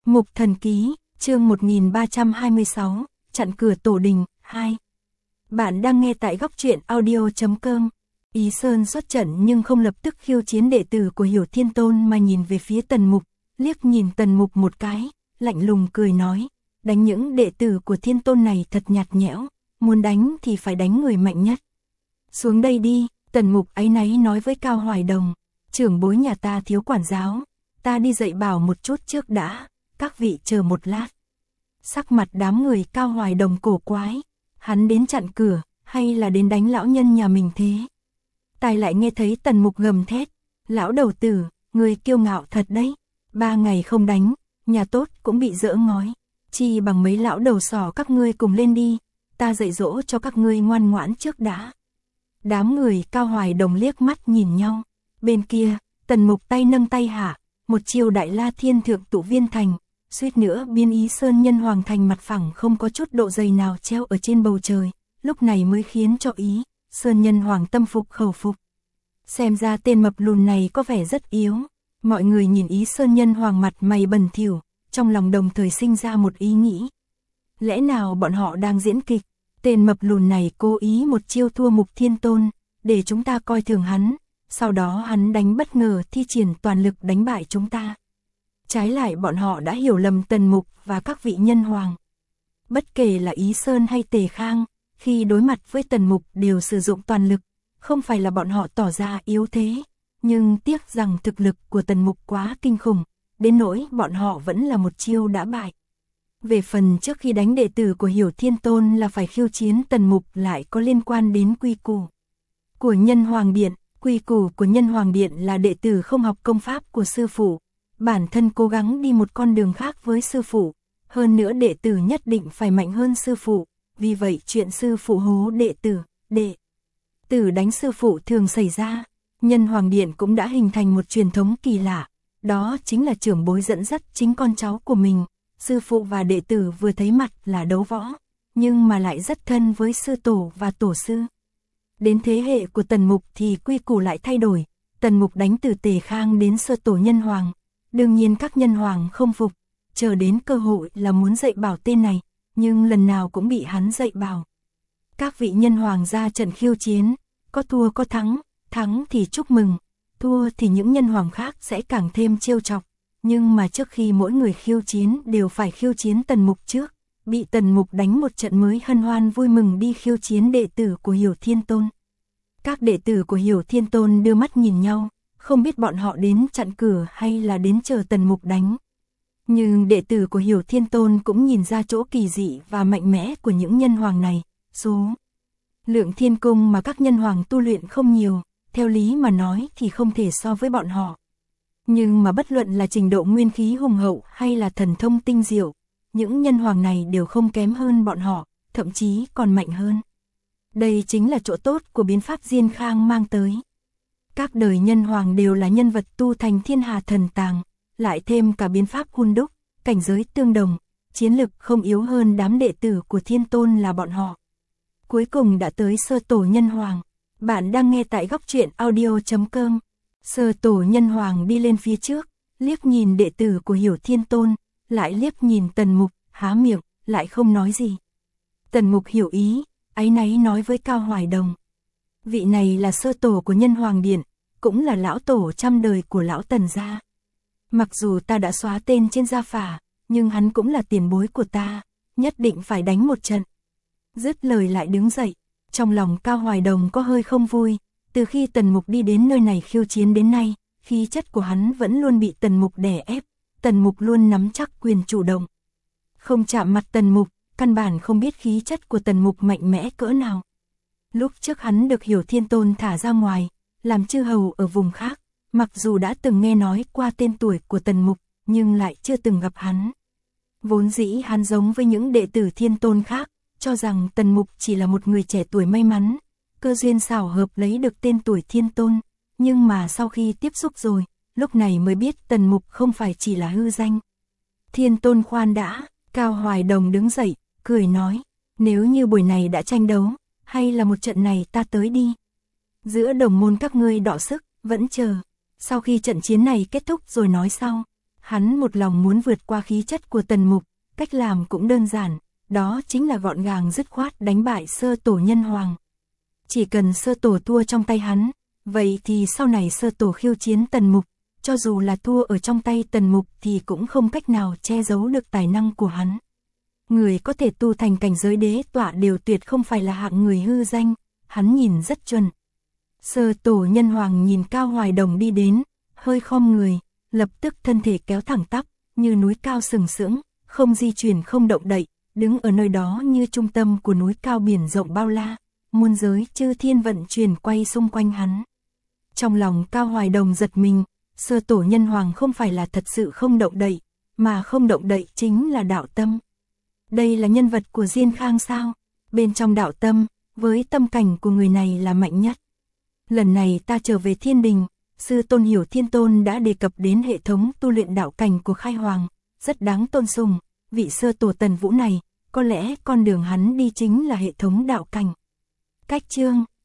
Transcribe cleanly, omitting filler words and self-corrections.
Mục Thần Ký, chương 1326, chặn cửa tổ đình, 2. Bạn đang nghe tại góc truyện audio.com. Ý Sơn xuất trận nhưng không lập tức khiêu chiến đệ tử của Hiểu Thiên Tôn mà nhìn về phía Tần Mục, liếc nhìn Tần Mục một cái, lạnh lùng cười nói, đánh những đệ tử của Thiên Tôn này thật nhạt nhẽo, muốn đánh thì phải đánh người mạnh nhất. Xuống đây đi, Tần Mục áy náy nói với Cao Hoài Đồng, trưởng bối nhà ta thiếu quản giáo, ta đi dạy bảo một chút trước đã, các vị chờ một lát. Sắc mặt đám người Cao Hoài Đồng cổ quái, hắn đến chặn cửa, hay là đến đánh lão nhân nhà mình thế? Tai lại nghe thấy Tần Mục gầm thét, lão đầu tử, người kiêu ngạo thật đấy, 3 ngày không đánh, nhà tốt cũng bị dỡ ngói, chi bằng mấy lão đầu sỏ các ngươi cùng lên đi, ta dạy dỗ cho các ngươi ngoan ngoãn trước đã. Đám người Cao Hoài Đồng liếc mắt nhìn nhau, bên kia, Tần Mục tay nâng tay hạ, một chiêu đại la thiên thượng tụ viên thành, suýt nữa biến Ý Sơn Nhân Hoàng thành mặt phẳng không có chút độ dày nào treo ở trên bầu trời, lúc này mới khiến cho Ý Sơn Nhân Hoàng tâm phục khẩu phục. Xem ra tên mập lùn này có vẻ rất yếu, mọi người nhìn Ý Sơn Nhân Hoàng mặt mày bẩn thỉu, trong lòng đồng thời sinh ra một ý nghĩ. Lẽ nào bọn họ đang diễn kịch, tên mập lùn này cố ý một chiêu thua Mục Thiên Tôn, để chúng ta coi thường hắn, sau đó hắn đánh bất ngờ thi triển toàn lực đánh bại chúng ta. Trái lại bọn họ đã hiểu lầm Tần Mục và các vị nhân hoàng. Bất kể là Ý Sơn hay Tề Khang, khi đối mặt với Tần Mục đều sử dụng toàn lực, không phải là bọn họ tỏ ra yếu thế, nhưng tiếc rằng thực lực của Tần Mục quá kinh khủng, đến nỗi bọn họ vẫn là một chiêu đã bại. Về phần trước khi đánh đệ tử của Hiểu Thiên Tôn là phải khiêu chiến Tần Mục lại có liên quan đến quy củ của Nhân Hoàng Điện. Quy củ của Nhân Hoàng Điện là đệ tử không học công pháp của sư phụ, bản thân cố gắng đi một con đường khác với sư phụ, hơn nữa đệ tử nhất định phải mạnh hơn sư phụ, vì vậy chuyện sư phụ hố đệ tử đánh sư phụ thường xảy ra. Nhân Hoàng Điện cũng đã hình thành một truyền thống kỳ lạ, đó chính là trưởng bối dẫn dắt chính con cháu của mình, sư phụ và đệ tử vừa thấy mặt là đấu võ, nhưng mà lại rất thân với sư tổ và tổ sư. Đến thế hệ của Tần Mục thì quy củ lại thay đổi, Tần Mục đánh từ Tề Khang đến sơ tổ nhân hoàng, đương nhiên các nhân hoàng không phục, chờ đến cơ hội là muốn dạy bảo tên này, nhưng lần nào cũng bị hắn dạy bảo. Các vị nhân hoàng ra trận khiêu chiến, có thua có thắng, thắng thì chúc mừng, thua thì những nhân hoàng khác sẽ càng thêm trêu chọc, nhưng mà trước khi mỗi người khiêu chiến đều phải khiêu chiến Tần Mục trước, bị Tần Mục đánh một trận mới hân hoan vui mừng đi khiêu chiến đệ tử của Hiểu Thiên Tôn. Các đệ tử của Hiểu Thiên Tôn đưa mắt nhìn nhau, không biết bọn họ đến chặn cửa hay là đến chờ Tần Mục đánh. Nhưng đệ tử của Hiểu Thiên Tôn cũng nhìn ra chỗ kỳ dị và mạnh mẽ của những nhân hoàng này, số lượng thiên cung mà các nhân hoàng tu luyện không nhiều, theo lý mà nói thì không thể so với bọn họ. Nhưng mà bất luận là trình độ nguyên khí hùng hậu hay là thần thông tinh diệu, những nhân hoàng này đều không kém hơn bọn họ, thậm chí còn mạnh hơn. Đây chính là chỗ tốt của biến pháp Diên Khang mang tới. Các đời nhân hoàng đều là nhân vật tu thành thiên hà thần tàng, lại thêm cả biến pháp hun đúc, cảnh giới tương đồng, chiến lực không yếu hơn đám đệ tử của Thiên Tôn là bọn họ. Cuối cùng đã tới sơ tổ nhân hoàng. Bạn đang nghe tại góc truyện audio.com. Sơ tổ nhân hoàng đi lên phía trước, liếc nhìn đệ tử của Hiểu Thiên Tôn, lại liếc nhìn Tần Mục, há miệng, lại không nói gì. Tần Mục hiểu ý, áy náy nói với Cao Hoài Đồng. Vị này là sơ tổ của Nhân Hoàng Điện, cũng là lão tổ trăm đời của lão Tần gia. Mặc dù ta đã xóa tên trên gia phả, nhưng hắn cũng là tiền bối của ta, nhất định phải đánh một trận. Dứt lời lại đứng dậy, trong lòng Cao Hoài Đồng có hơi không vui, từ khi Tần Mục đi đến nơi này khiêu chiến đến nay, khí chất của hắn vẫn luôn bị Tần Mục đè ép, Tần Mục luôn nắm chắc quyền chủ động. Không chạm mặt Tần Mục, căn bản không biết khí chất của Tần Mục mạnh mẽ cỡ nào. Lúc trước hắn được Hiểu Thiên Tôn thả ra ngoài, làm chư hầu ở vùng khác, mặc dù đã từng nghe nói qua tên tuổi của Tần Mục, nhưng lại chưa từng gặp hắn. Vốn dĩ hắn giống với những đệ tử Thiên Tôn khác, cho rằng Tần Mục chỉ là một người trẻ tuổi may mắn, cơ duyên xảo hợp lấy được tên tuổi Thiên Tôn, nhưng mà sau khi tiếp xúc rồi, lúc này mới biết Tần Mục không phải chỉ là hư danh. Thiên Tôn khoan đã, Cao Hoài Đồng đứng dậy, cười nói, nếu như buổi này đã tranh đấu, hay là một trận này ta tới đi. Giữa đồng môn các ngươi đọ sức, vẫn chờ, sau khi trận chiến này kết thúc rồi nói sau. Hắn một lòng muốn vượt qua khí chất của Tần Mục, cách làm cũng đơn giản, đó chính là gọn gàng dứt khoát đánh bại Sơ Tổ Nhân Hoàng. Chỉ cần Sơ Tổ thua trong tay hắn, vậy thì sau này Sơ Tổ khiêu chiến Tần Mục, cho dù là thua ở trong tay Tần Mục thì cũng không cách nào che giấu được tài năng của hắn. Người có thể tu thành cảnh giới đế tọa đều tuyệt không phải là hạng người hư danh, hắn nhìn rất chuẩn. Sơ Tổ Nhân Hoàng nhìn Cao Hoài Đồng đi đến, hơi khom người, lập tức thân thể kéo thẳng tắp, như núi cao sừng sững, không di chuyển không động đậy, đứng ở nơi đó như trung tâm của núi cao biển rộng bao la, muôn giới chư thiên vận chuyển quay xung quanh hắn. Trong lòng Cao Hoài Đồng giật mình, Sơ Tổ Nhân Hoàng không phải là thật sự không động đậy, mà không động đậy chính là đạo tâm. Đây là nhân vật của Diên Khang sao? Bên trong đạo tâm, với tâm cảnh của người này là mạnh nhất. Lần này ta trở về Thiên Đình, Sư Tôn Hiểu Thiên Tôn đã đề cập đến hệ thống tu luyện đạo cảnh của Khai Hoàng, rất đáng tôn sùng, vị Sơ Tổ Tần Vũ này, có lẽ con đường hắn đi chính là hệ thống đạo cảnh. Cách chương